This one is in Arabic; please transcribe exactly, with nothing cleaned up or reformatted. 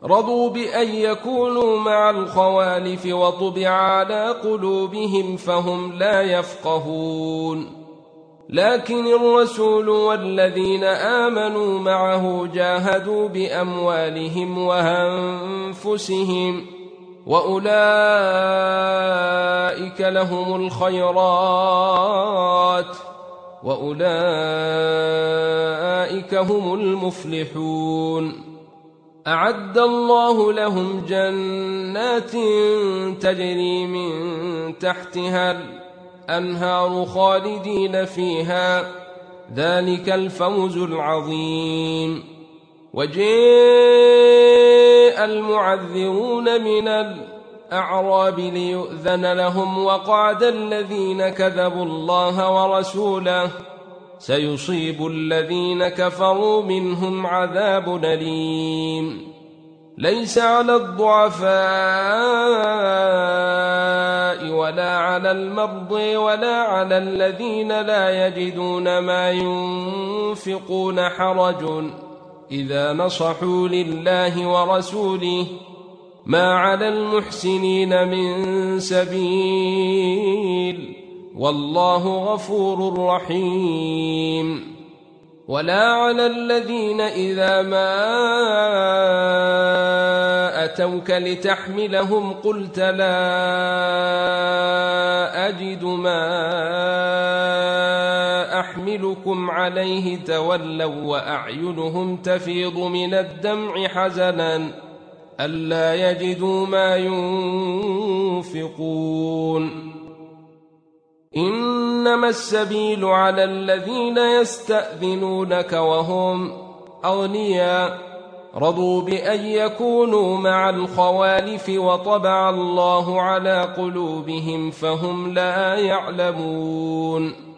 رضوا بأن يكونوا مع الخوالف وطبع على قلوبهم فهم لا يفقهون. لكن الرسول والذين آمنوا معه جاهدوا بأموالهم وأنفسهم وأولئك لهم الخيرات وأولئك هم المفلحون. أعد الله لهم جنات تجري من تحتها الأنهار خالدين فيها، ذلك الفوز العظيم. وجاء المعذرون من الأعراب ليؤذن لهم وقعد الذين كذبوا الله ورسوله، سيصيب الذين كفروا منهم عذاب أليم. ليس على الضعفاء ولا على المرضى ولا على الذين لا يجدون ما ينفقون حرج إذا نصحوا لله ورسوله، ما على المحسنين من سبيل، والله غفور رحيم. ولا على الذين إذا ما أتوك لتحملهم قلت لا أجد ما أحملكم عليه تولوا وأعينهم تفيض من الدمع حزنا ألا يجدوا ما ينفقون. إنما السبيل على الذين يستأذنونك وهم أغنياء رضوا بأن يكونوا مع الخوالف وطبع الله على قلوبهم فهم لا يعلمون.